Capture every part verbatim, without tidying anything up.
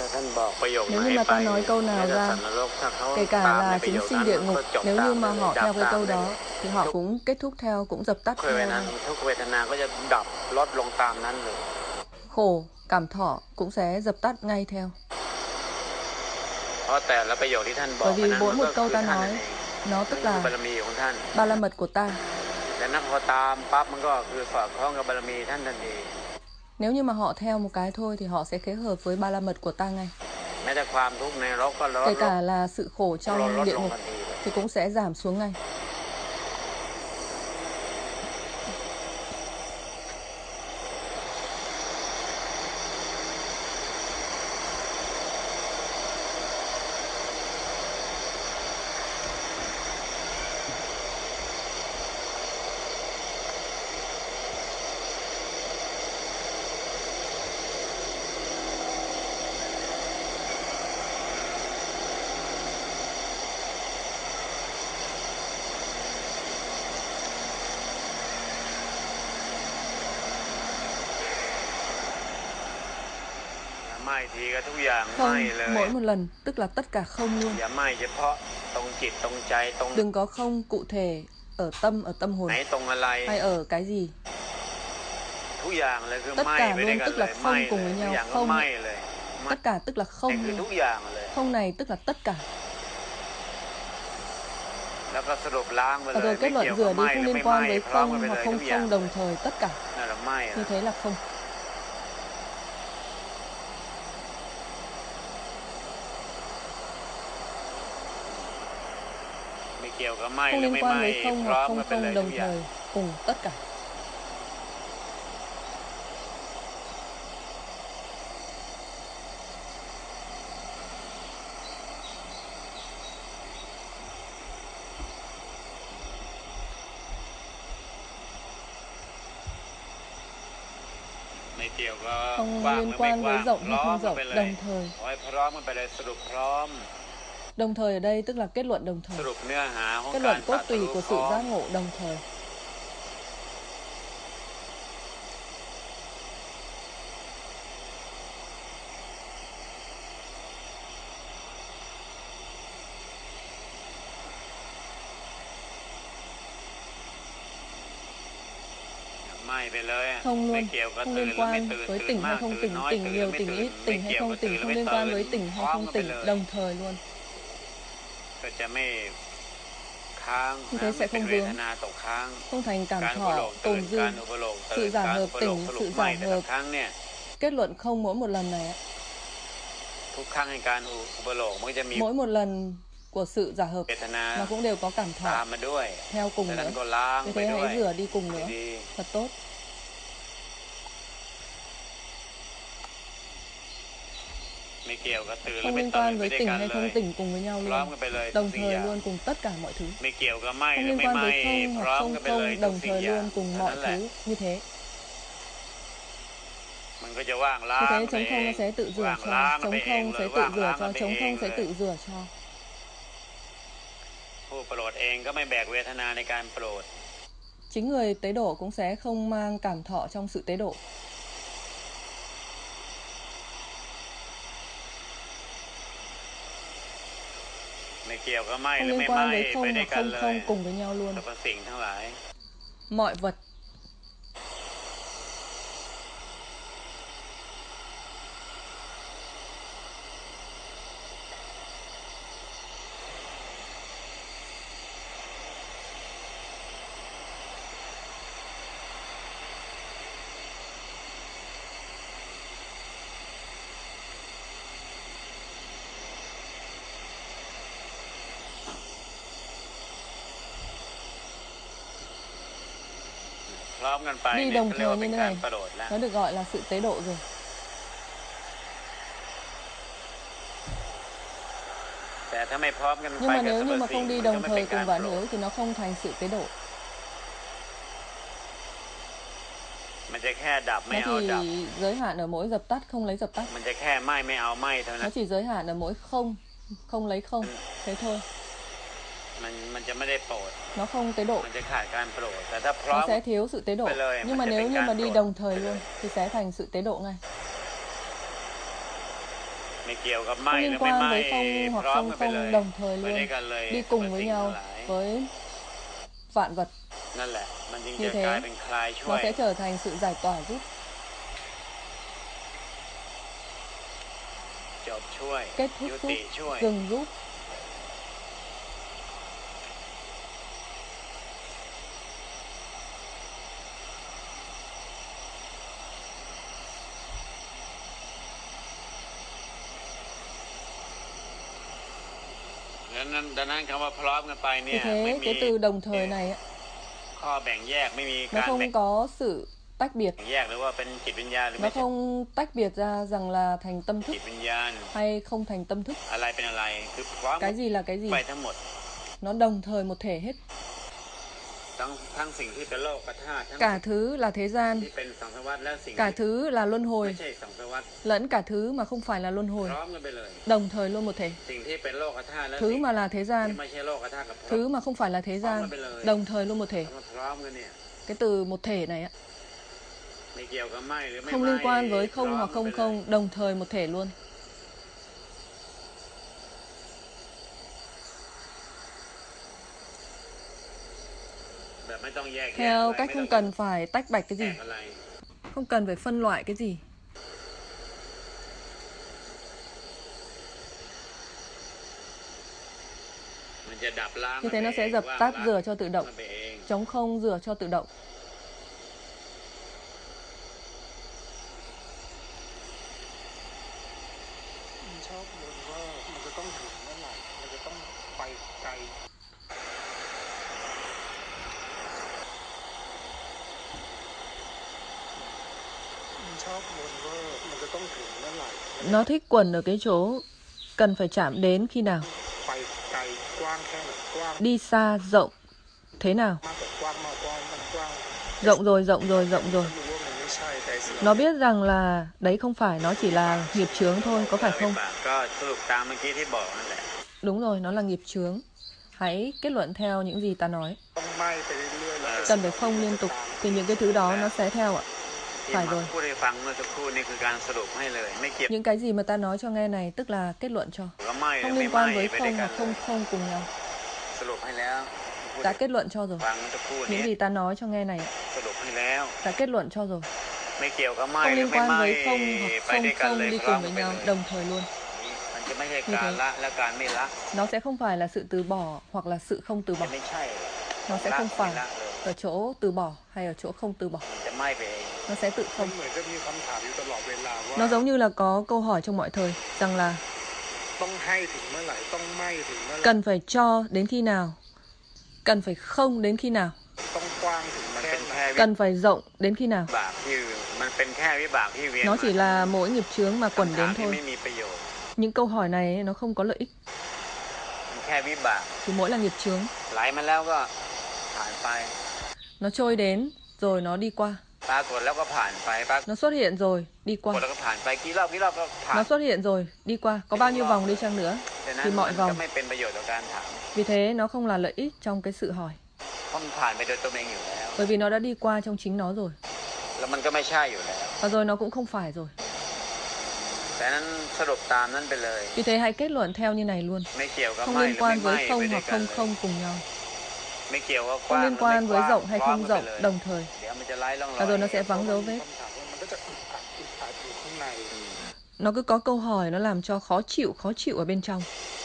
Nếu như mà ta nói câu nào ra, kể cả là chúng sinh địa ngục, nếu như mà họ theo cái câu đó thì họ cũng kết thúc theo, cũng dập tắt theo. Khổ, cảm thọ cũng sẽ dập tắt ngay theo. Bởi vì mỗi một câu ta nói, nó tức là ba la mật của ta. Nếu như mà họ theo một cái thôi thì họ sẽ kết hợp với ba la mật của ta ngay. Kể cả là sự khổ trong địa ngục thì cũng sẽ giảm xuống ngay. Không, mỗi một lần, tức là tất cả không luôn. Đừng có không cụ thể ở tâm, ở tâm hồn, hay ở cái gì. Tất cả luôn tức là không cùng với nhau, không. Tất cả tức là không luôn. Không này tức là tất cả. Và rồi kết luận rửa đi không liên quan với không hoặc không không đồng thời, tất cả. Như thế là không. Không liên quan với không hoặc không không đồng thời, cùng tất cả. Không liên quan với rộng hay không rộng, đồng thời. Đồng thời ở đây tức là kết luận đồng thời. Kết luận cốt tùy của sự giác ngộ đồng thời. Không luôn, không liên quan với tỉnh hay không tỉnh, tỉnh nhiều, tỉnh ít, tỉnh hay không tỉnh, không liên quan với tỉnh hay không tỉnh, đồng thời luôn. Như thế sẽ không vướng, không thành cảm thọ, tồn dư, sự giả hợp tỉnh, sự giả hợp. Kết luận không mỗi một lần này. Mỗi một lần của sự giả hợp nó cũng đều có cảm thọ theo cùng nữa. Vì thế hãy rửa đi cùng nữa, thật tốt. Không liên quan với tỉnh hay không tỉnh cùng với nhau luôn, đồng thời luôn cùng tất cả mọi thứ. Không liên quan với không hoặc không không, đồng thời luôn cùng mọi thứ, như thế. Như thế trống không nó sẽ tự rửa cho, trống không sẽ tự rửa cho, trống không sẽ tự rửa cho. Chính người tế độ cũng sẽ không mang cảm thọ trong sự tế độ. Không liên quan với không hoặc không không cùng với nhau luôn. Mọi vật. Đi đồng thời như thế này, nó được gọi là sự tế độ rồi. Nhưng mà nếu như mà không đi đồng thời cùng vạn hữu thì nó không thành sự tế độ. Nó chỉ giới hạn ở mỗi dập tắt, không lấy dập tắt. Nó chỉ giới hạn ở mỗi không, không lấy không, thế thôi. Nó không tế độ, nó sẽ thiếu sự tế độ. Nhưng mà nếu như mà đi đồng thời luôn thì sẽ thành sự tế độ ngay. không liên quan với không hoặc không không đồng thời luôn, đi cùng với nhau với vạn vật. Như thế nó sẽ trở thành sự giải tỏa giúp, kết thúc giúp, dừng giúp. Vì thế cái từ đồng thời này nó không có sự tách biệt, nó không tách biệt ra rằng là thành tâm thức hay không thành tâm thức. Cái gì là cái gì, nó đồng thời một thể hết. Cả thứ là thế gian, cả thứ là luân hồi, lẫn cả thứ mà không phải là luân hồi, đồng thời luôn một thể. Thứ mà là thế gian, thứ mà không phải là thế gian, đồng thời luôn một thể. Cái từ một thể này á, không liên quan với không hoặc không không, đồng thời một thể luôn. Theo cách không cần phải tách bạch cái gì, không cần phải phân loại cái gì. Như thế nó sẽ dập tắt rửa cho tự động, trống không rửa cho tự động. Nó thích quẩn ở cái chỗ cần phải chạm đến khi nào, đi xa rộng thế nào, rộng rồi rộng rồi rộng rồi. Nó biết rằng là đấy không phải, nó chỉ là nghiệp chướng thôi, có phải không? Đúng rồi, nó là nghiệp chướng. Hãy kết luận theo những gì ta nói. Cần phải không liên tục thì những cái thứ đó nó sẽ theo ạ. Phải rồi. Những cái gì mà ta nói cho nghe này tức là kết luận cho. Không liên quan với không hoặc không không cùng nhau. Đã kết luận cho rồi. Những gì ta nói cho nghe này đã kết luận cho rồi. Không liên quan với không hoặc không không đi cùng với nhau, đồng thời luôn. Như thế, nó sẽ không phải là sự từ bỏ hoặc là sự không từ bỏ. Nó sẽ không phải ở chỗ từ bỏ hay ở chỗ không từ bỏ. Nó sẽ tự không. Nó giống như là có câu hỏi trong mọi thời rằng là cần phải cho đến khi nào, cần phải không đến khi nào, cần phải rộng đến khi nào. Nó chỉ là mỗi nghiệp chướng mà quẩn đến thôi. Những câu hỏi này nó không có lợi ích. Chỉ mỗi là nghiệp chướng. Nó trôi đến rồi nó đi qua. Nó xuất hiện rồi đi qua. Nó xuất hiện rồi đi qua. Có bao nhiêu vòng đi chăng nữa thì mọi vòng. Vì thế nó không là lợi ích trong cái sự hỏi. Bởi vì nó đã đi qua trong chính nó rồi. Và rồi nó cũng không phải rồi. Vì thế hãy kết luận theo như này luôn. Không liên quan với không hoặc không không cùng nhau. Không liên quan với rộng hay không rộng đồng thời. Và rồi nó sẽ vắng dấu vết. Nó cứ có câu hỏi nó làm cho khó chịu, khó chịu ở bên trong.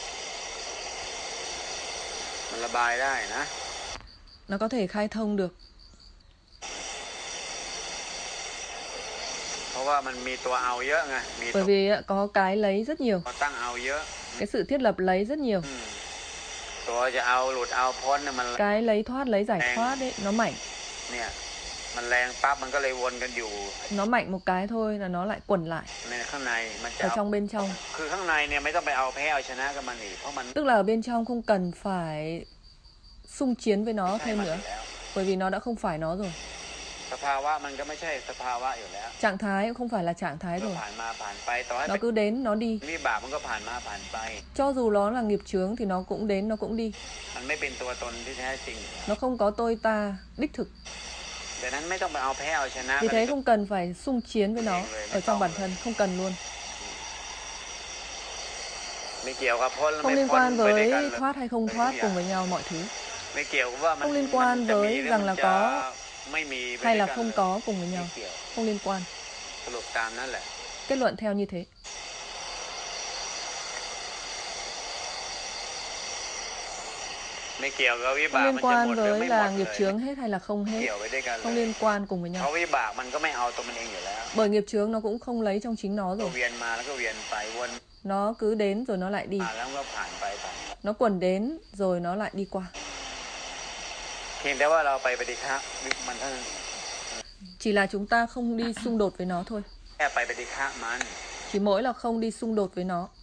Nó có thể khai thông được. Bởi vì có cái lấy rất nhiều. Cái sự thiết lập lấy rất nhiều. Cái lấy thoát, lấy giải thoát đấy, nó mạnh. Nó mạnh một cái thôi là nó lại quẩn lại ở trong bên trong. Tức là ở bên trong không cần phải xung chiến với nó thêm nữa. Bởi vì nó đã không phải nó rồi. Trạng thái cũng không phải là trạng thái rồi. Nó cứ đến, nó đi. Cho dù nó là nghiệp chướng thì nó cũng đến, nó cũng đi. Nó không có tôi ta đích thực. Vì thế không cần phải xung chiến với nó ở trong bản thân, không cần luôn. Không liên quan với thoát hay không thoát cùng với nhau mọi thứ. Không liên quan với rằng là có hay là không có cùng với nhau. Không liên quan. Kết luận theo như thế. Không liên quan với là nghiệp chướng hết hay là không hết. Không liên quan cùng với nhau. Bởi nghiệp chướng nó cũng không lấy trong chính nó rồi. Nó cứ đến rồi nó lại đi. Nó quẩn đến rồi nó lại đi qua. Chỉ là chúng ta không đi xung đột với nó thôi. Chỉ mỗi là không đi xung đột với nó.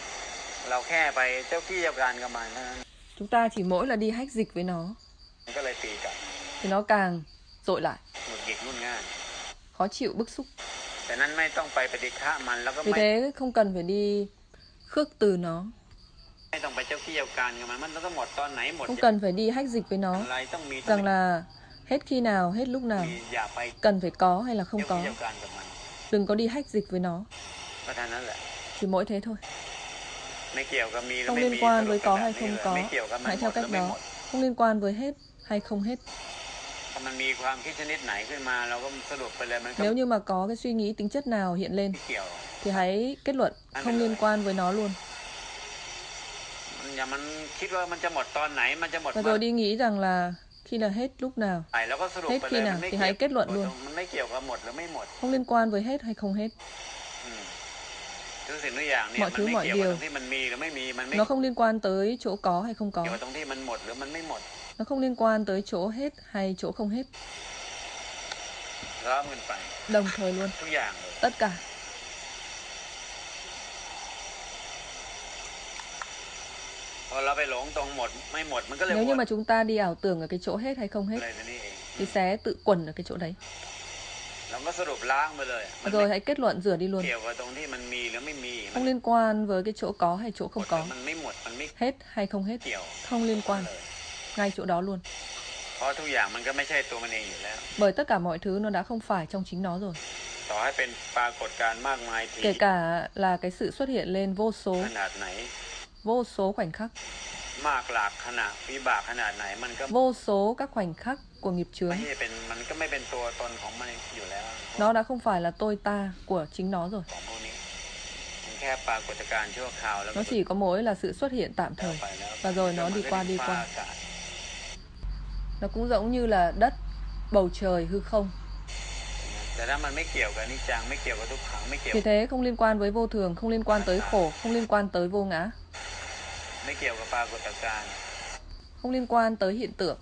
Chúng ta chỉ mỗi là đi hách dịch với nó. Thì nó càng dội lại. Khó chịu, bức xúc. Vì thế không cần phải đi khước từ nó. Không cần phải đi hách dịch với nó. Rằng là hết khi nào, hết lúc nào. Cần phải có hay là không có. Đừng có đi hách dịch với nó. Chỉ mỗi thế thôi. Không liên quan với có hay không có. Hãy theo cách đó. Không liên quan với hết hay không hết. Nếu như mà có cái suy nghĩ tính chất nào hiện lên thì hãy kết luận không liên quan với nó luôn. Và rồi đi nghĩ rằng là khi là hết lúc nào, hết khi nào thì hãy kết luận luôn. Không liên quan với hết hay không hết. Mọi thứ mọi điều nó không liên quan tới chỗ có hay không có. Nó không liên quan tới chỗ hết hay chỗ không hết. Đồng thời luôn. Tất cả. Nếu như mà chúng ta đi ảo tưởng ở cái chỗ hết hay không hết thì sẽ tự quẩn ở cái chỗ đấy. Rồi hãy kết luận rửa đi luôn. Không liên quan với cái chỗ có hay chỗ không có. Hết hay không hết. Không liên quan. Ngay chỗ đó luôn. Bởi tất cả mọi thứ nó đã không phải trong chính nó rồi. Kể cả là cái sự xuất hiện lên vô số Vô số khoảnh khắc. Vô số các khoảnh khắc của nghiệp chướng. Nó đã không phải là tôi ta của chính nó rồi. Nó chỉ có mỗi là sự xuất hiện tạm thời. Và rồi nó đi qua đi qua. Nó cũng giống như là đất, bầu trời, hư không. Vì thế không liên quan với vô thường, không liên quan tới khổ, không liên quan tới vô ngã. Không liên quan tới hiện tượng.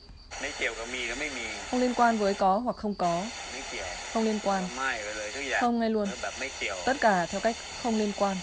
Không liên quan với có hoặc không có. Không liên quan. Không ngay luôn. Tất cả theo cách không liên quan.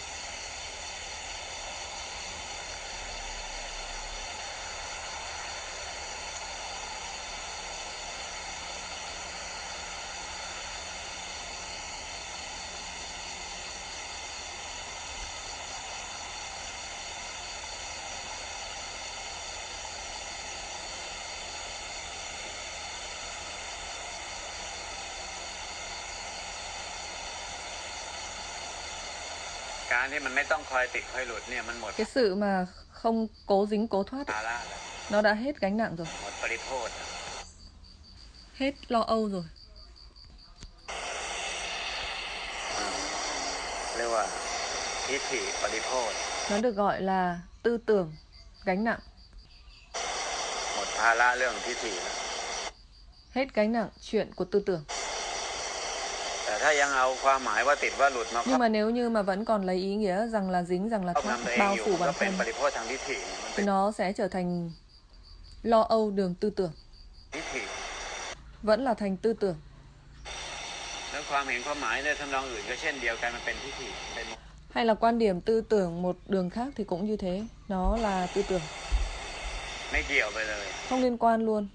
Cái sự mà không cố dính cố thoát ấy, nó đã hết gánh nặng rồi. Hết lo âu rồi. Nó được gọi là tư tưởng gánh nặng. Hết gánh nặng chuyện của tư tưởng. Nhưng mà nếu như mà vẫn còn lấy ý nghĩa rằng là dính, rằng là thoát, bao phủ bản thân, thì nó sẽ trở thành lo âu đường tư tưởng. Vẫn là thành tư tưởng. Hay là quan điểm tư tưởng một đường khác thì cũng như thế. Nó là tư tưởng. Không liên quan luôn.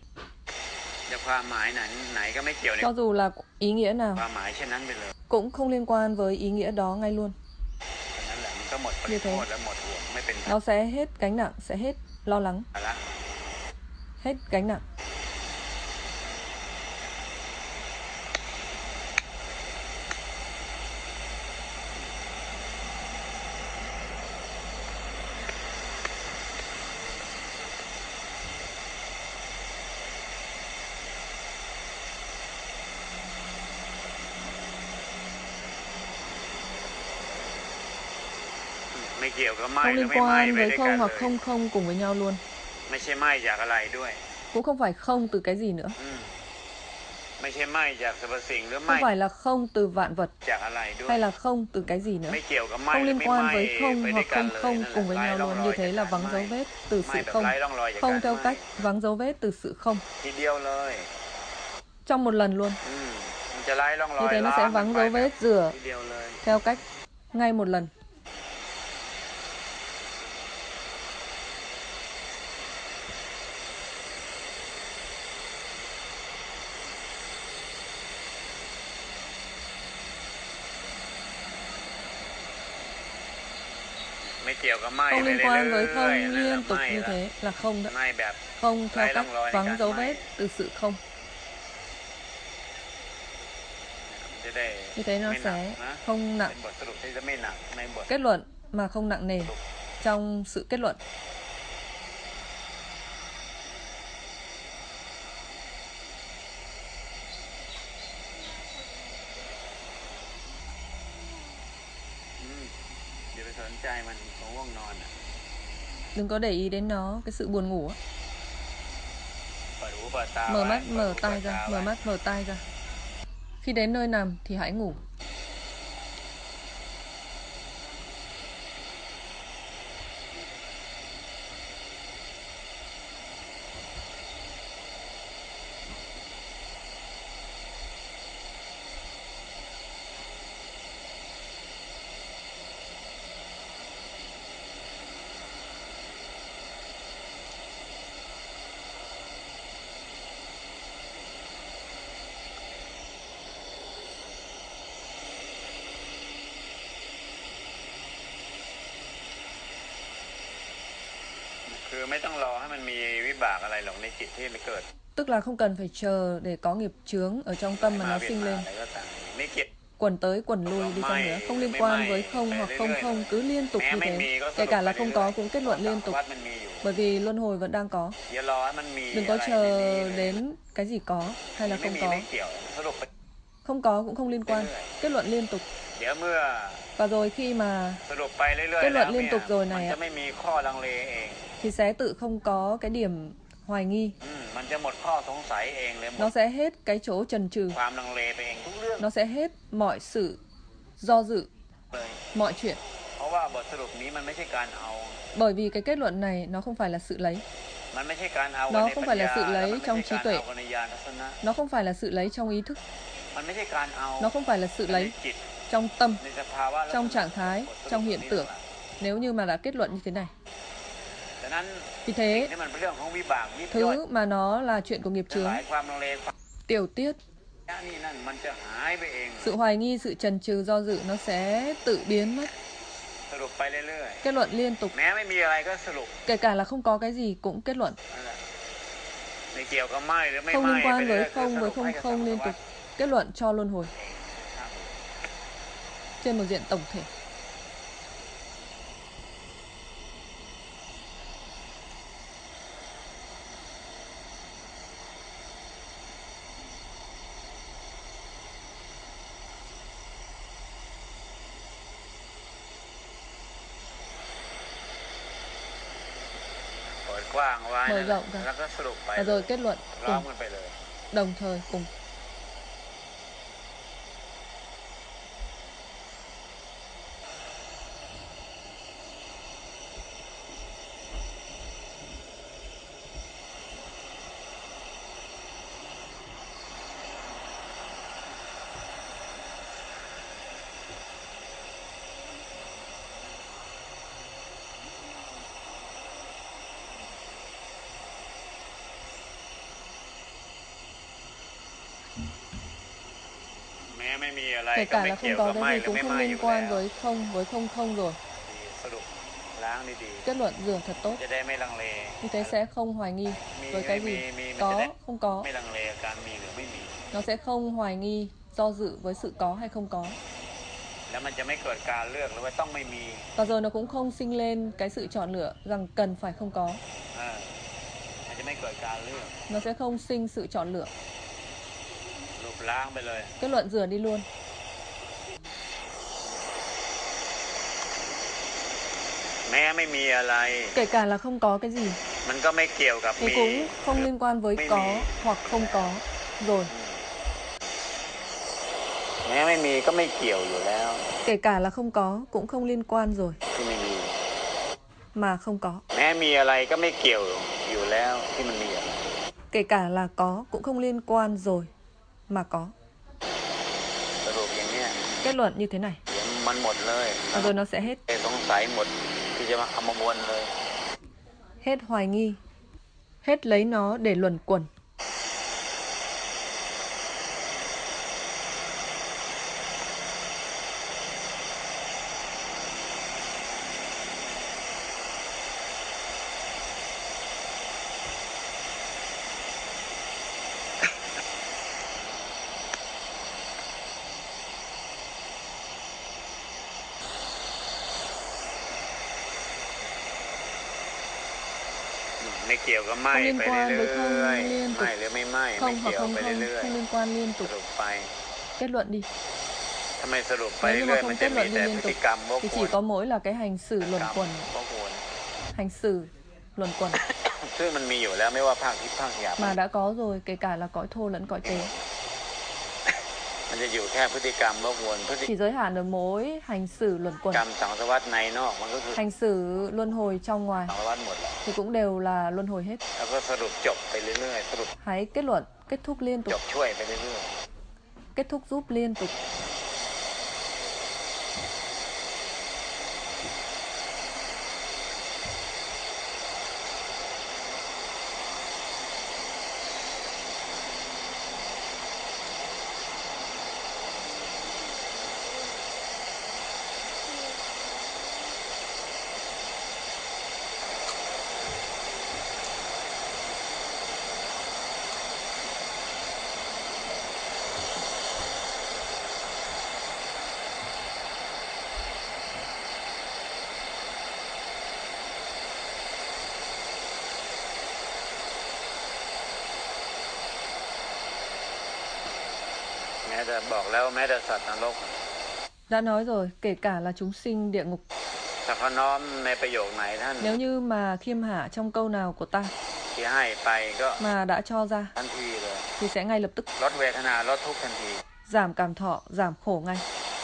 Cho dù là ý nghĩa nào cũng không liên quan với ý nghĩa đó ngay luôn. Như thế nó sẽ hết gánh nặng, sẽ hết lo lắng. Hết gánh nặng. không liên quan với không hoặc không không cùng với nhau luôn. Cũng không phải không từ cái gì nữa. Không phải là không từ vạn vật hay là không từ cái gì nữa. Không liên quan với không hoặc không không cùng với nhau luôn. Như thế là vắng dấu vết từ sự không. Không theo cách vắng dấu vết từ sự không. Trong một lần luôn. Như thế nó sẽ vắng dấu vết rửa theo cách ngay một lần. Không liên quan với không liên tục như thế là không đó. Không theo cách vắng dấu vết từ sự không. Như thế nó sẽ không nặng. Kết luận mà không nặng nề trong sự kết luận. Đừng có để ý đến nó, cái sự buồn ngủ. Mở mắt, mở tai ra, mở mắt, mở tai ra. Khi đến nơi nằm thì hãy ngủ. Tức là không cần phải chờ để có nghiệp chướng ở trong tâm mà nó sinh lên. Quẩn tới quẩn lui đi chăng nữa, không liên quan với không hoặc không không, cứ liên tục như thế. Kể cả là không có cũng kết luận liên tục. Bởi vì luân hồi vẫn đang có. Đừng có chờ đến cái gì có hay là không có. Không có cũng không liên quan, kết luận liên tục. Và rồi khi mà kết luận liên tục rồi này thì sẽ tự không có cái điểm hoài nghi. Nó sẽ hết cái chỗ chần chừ. Nó sẽ hết mọi sự do dự, mọi chuyện. Bởi vì cái kết luận này nó không phải là sự lấy. Nó không phải là sự lấy trong trí tuệ. Nó không phải là sự lấy trong ý thức. Nó không phải là sự lấy trong tâm, trong trạng thái, trong hiện tượng. Nếu như mà đã kết luận như thế này. Vì thế, thứ mà nó là chuyện của nghiệp chướng, tiểu tiết, sự hoài nghi, sự chần chừ, do dự, nó sẽ tự biến mất. Kết luận liên tục. Kể cả là không có cái gì cũng kết luận. Không liên quan với không, với không không liên tục. Kết luận cho luân hồi. Trên một diện tổng thể. Mở rộng ra. Và rồi kết luận cùng. Đồng thời cùng. Kể cả là không có cái gì cũng không liên quan với không, với không không rồi. Kết luận rửa thật tốt. Như thế sẽ không hoài nghi với cái gì có, không có. Nó sẽ không hoài nghi, do dự với sự có hay không có. Và rồi nó cũng không sinh lên cái sự chọn lựa rằng cần phải không có. Nó sẽ không sinh sự chọn lựa. Kết luận rửa đi luôn. Kể cả là không có cái gì thì cũng không liên quan với có hoặc không có rồi. Kể cả là không có cũng không liên quan rồi mà không có. Kể cả là có cũng không liên quan rồi mà có. Kết luận như thế này rồi nó sẽ hết. Hết hoài nghi, hết lấy nó để luẩn quẩn. Không liên quan với không liên tục, không hoặc không không, không liên quan liên tục. Kết luận đi. Nếu như mà không kết luận đi liên tục thì chỉ có mỗi là cái hành xử luẩn quẩn. Hành xử luẩn quẩn mà đã có rồi, kể cả là cõi thô lẫn cõi tế. Chỉ giới hạn ở mỗi hành xử luẩn quẩn. Hành xử luân hồi trong ngoài thì cũng đều là luân hồi hết. Hãy kết luận, kết thúc liên tục. Kết thúc giúp liên tục. Đã nói rồi, kể cả là chúng sinh địa ngục. Nếu như mà khiêm hạ trong câu nào của ta mà đã cho ra thì sẽ ngay lập tức giảm cảm thọ, giảm khổ ngay.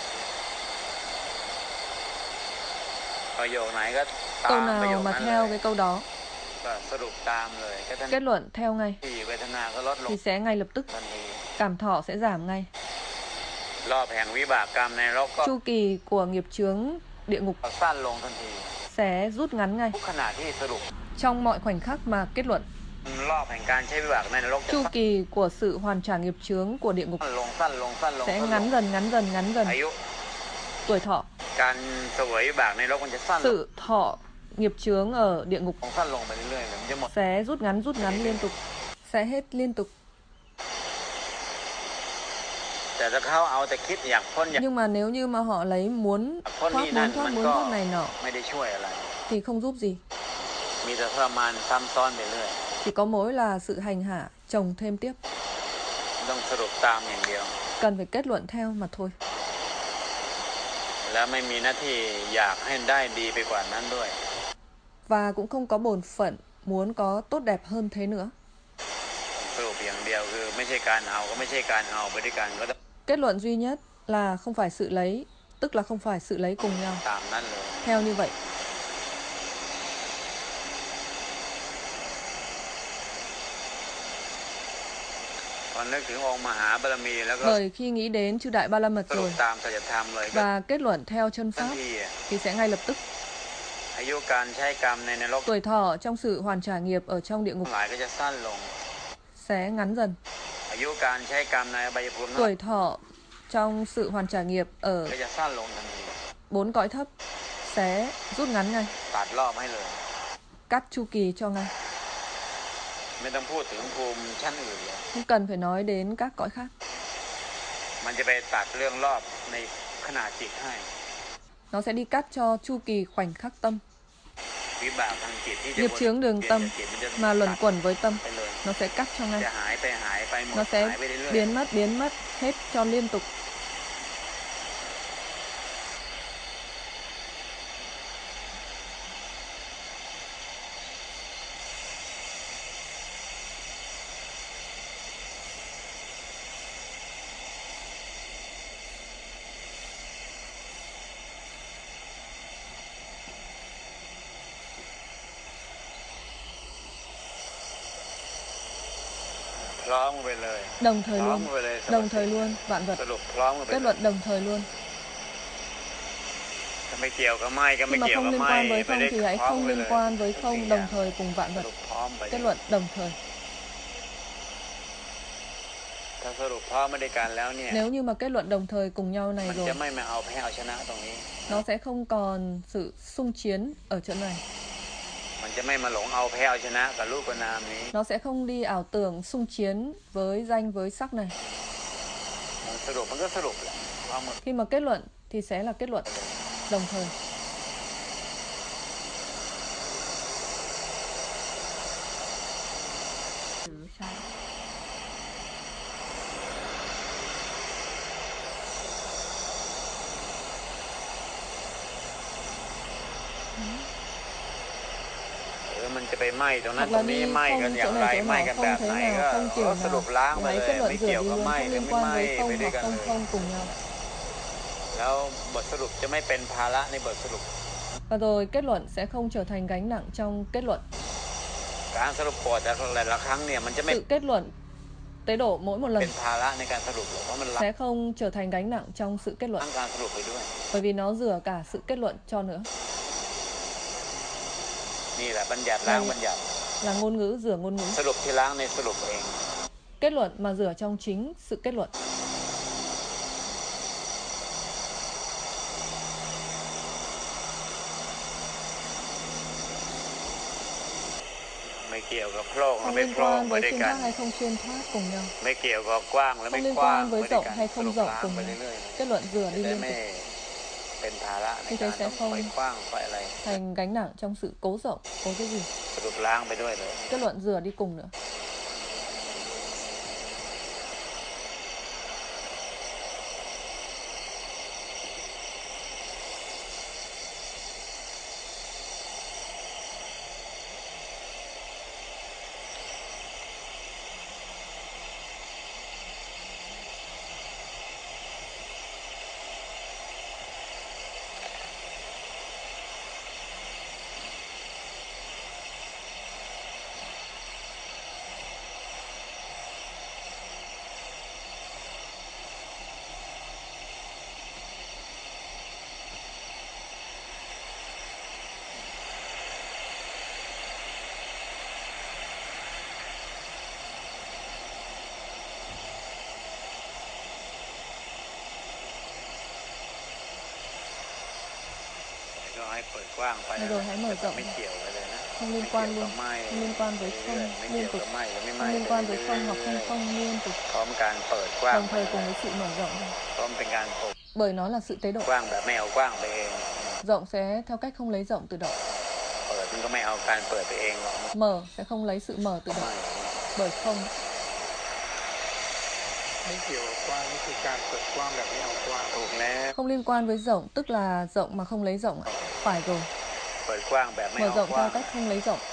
Câu nào mà theo cái câu đó, kết luận theo ngay thì sẽ ngay lập tức cảm thọ sẽ giảm ngay. Chu kỳ của nghiệp chướng địa ngục sẽ rút ngắn ngay trong mọi khoảnh khắc mà kết luận. Chu kỳ của sự hoàn trả nghiệp chướng của địa ngục sẽ ngắn dần, ngắn dần, ngắn dần. Tuổi thọ, sự thọ nghiệp chướng ở địa ngục sẽ rút ngắn, rút ngắn liên tục, sẽ hết liên tục. Nhưng mà nếu như mà họ lấy muốn thoát, muốn thoát, muốn thoát này nọ thì không giúp gì. Chỉ có mỗi là sự hành hạ chồng thêm tiếp. Cần phải kết luận theo mà thôi. Và cũng không có bổn phận muốn có tốt đẹp hơn thế nữa. Kết luận duy nhất là không phải sự lấy, tức là không phải sự lấy cùng nhau. Theo như vậy. Bởi khi nghĩ đến chư Đại Ba La Mật rồi và kết luận theo chân pháp thì sẽ ngay lập tức tuổi thọ trong sự hoàn trả nghiệp ở trong địa ngục sẽ ngắn dần. Tuổi thọ trong sự hoàn trả nghiệp ở bốn cõi thấp sẽ rút ngắn ngay. Cắt chu kỳ cho ngay. Không cần phải nói đến các cõi khác. Nó sẽ đi cắt cho chu kỳ khoảnh khắc tâm. Nghiệp chướng đường tâm mà luẩn quẩn với tâm, nó sẽ cắt cho ngay. Nó sẽ biến mất, biến mất hết cho liên tục. Đồng thời luôn, đồng thời luôn, vạn vật. Kết luận đồng thời luôn. Khi mà không liên quan với không thì hãy không liên quan với không, đồng thời cùng vạn vật. Kết luận đồng thời. Nếu như mà kết luận đồng thời cùng nhau này rồi, nó sẽ không còn sự xung chiến ở chỗ này. Nó sẽ không đi ảo tưởng xung chiến với danh với sắc này. Khi mà kết luận thì sẽ là kết luận đồng thời. Mìnhจะไปไหม้ตรงนั้นตรงนี้ไหม้กันอย่างไรไหม้กันแบบไหนก็สรุปล้างไปเลยไม่เกี่ยวกับไหม้หรือไม่ไหม้ไปด้วยกันเลยแล้วบทสรุปจะไม่เป็นภาระในบทสรุป Và rồi kết luận sẽ không trở thành gánh nặng trong kết luận. การสรุปโปรดแต่หลายๆครั้งเนี่ยมันจะไม่ Sự kết luận tế độ mỗi một lần เป็นภาระในการสรุปเพราะมัน sẽ không trở thành gánh nặng trong sự kết luận. ล้างการสรุปไปด้วย Bởi vì nó rửa cả sự kết luận cho nữa. นี่แหละบัญญัติล้างบัญญัติ là ngôn ngữ rửa ngôn ngữ. สรุปที่ล้างในสรุปเอง Kết luận mà rửa trong chính sự kết luận. ไม่เกี่ยวกับโพร่ง Không และไม่ liên โพร่ง quan ไม่ với ได้ xuyên กัน thoát hay không xuyên thoát cùng nhau. ไม่เกี่ยวกับกว้างและ Không ไม่ liên กว้าง quan với ไม่ได้ rộng กัน hay ส không รุป rộng ล้าง cùng ไป nhau. เรื่อย Kết luận rửa ๆ đi จะได้ liên ไม่ tục เป็นภาระใน Như การ thế sẽ ต้องไป không กว้างไปอะไร thành gánh nặng trong sự cố rộng, cố cái gì. สรุปล้างไปด้วยเลย Kết luận rửa đi cùng nữa. ก็ให้เปิดกว้างไป Rồi hãy mở rộng. ไม่เกี่ยวกันเลยนะ Không liên quan luôn. Không liên quan với không liên tục. Không liên quan với không hoặc không không liên tục. พร้อมการเปิดกว้าง Đồng thời cùng với sự mở rộng. พร้อมเป็นการเปิด Bởi nó là sự tế độ. กว้างแบบไม่เอากว้างไปเอง Rộng sẽ theo cách không lấy rộng tự động. เปิดมันก็ไม่เอาการเปิดไปเองหรอก Mở sẽ không lấy sự mở tự động. Bởi không. ไม่เกี่ยวกับกว้างนี่คือการเปิดกว้างแบบไม่เอากว้างถูกแล้ว Không liên quan với rộng tức là rộng mà không lấy rộng. Phải rồi. เปิดกว้างแบบไม่ Mở เอา rộng กว้าง theo cách không lấy rộng.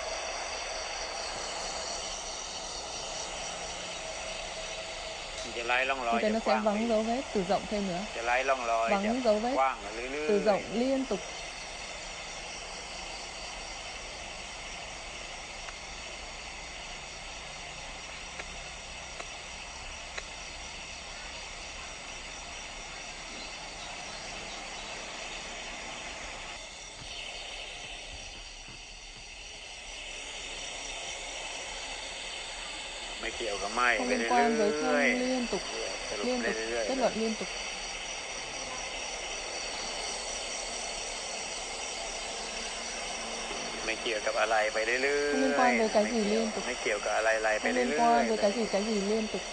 จะไล่ร่องรอย Như thế nó sẽ vắng dấu vết từ rộng thêm nữa. จะไล่ร่องรอย Vắng dấu vết กว้างเรื่อยๆ từ rộng liên tục. Không liên quan với không liên tục. Liên tục. Kết luận liên tục. ไม่เกี่ยวกับอะไรไปเรื่อยๆ Không liên quan với cái gì liên tục. ไม่เกี่ยวกับอะไรๆไป Không เรื่ liên อย quan ๆ với cái gì cái gì liên tục.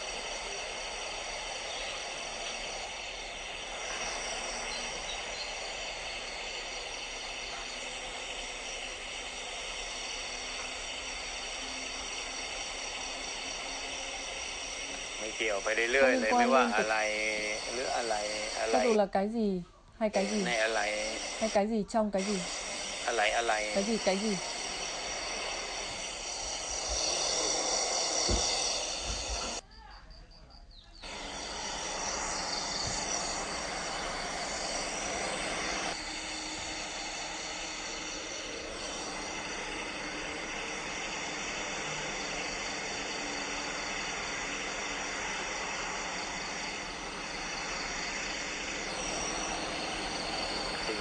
ไม่เกี่ยวไปเรื่อยๆเลยไม่ว่าอะไรหรืออะไรอะไร Cho dù là cái gì hay cái gì ในอะไร hay cái gì trong cái gì. อะไรอะไร Cái gì cái gì.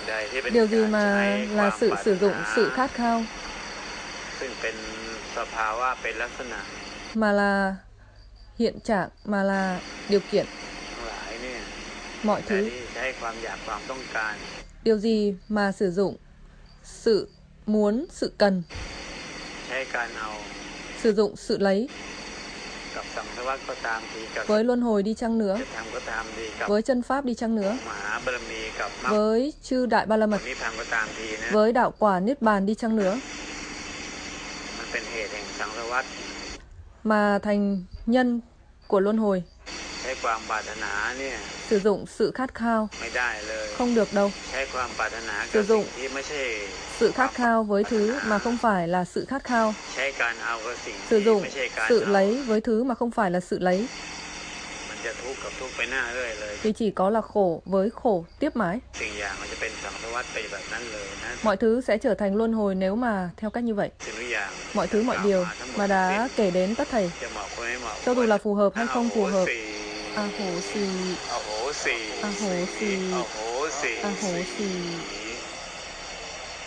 Điều gì mà là sự sử dụng sự khát khao, mà là hiện trạng, mà là điều kiện, mọi thứ. Điều gì mà sử dụng sự muốn, sự cần, sử dụng sự lấy, với luân hồi đi chăng nữa, với chân pháp đi chăng nữa, với chư đại ba la mật, với đạo quả niết bàn đi chăng nữa, mà thành nhân của luân hồi. Sử dụng sự khát khao không được đâu. Sử dụng sự khát khao với thứ mà không phải là sự khát khao. Sử dụng sự lấy với thứ mà không phải là sự lấy, thì chỉ có là khổ với khổ tiếp mãi. Mọi thứ sẽ trở thành luân hồi nếu mà theo cách như vậy. Mọi thứ, mọi điều mà đã kể đến tất thảy, cho dù là phù hợp hay không phù hợp. A hổ xì, a hổ xì, a hổ xì.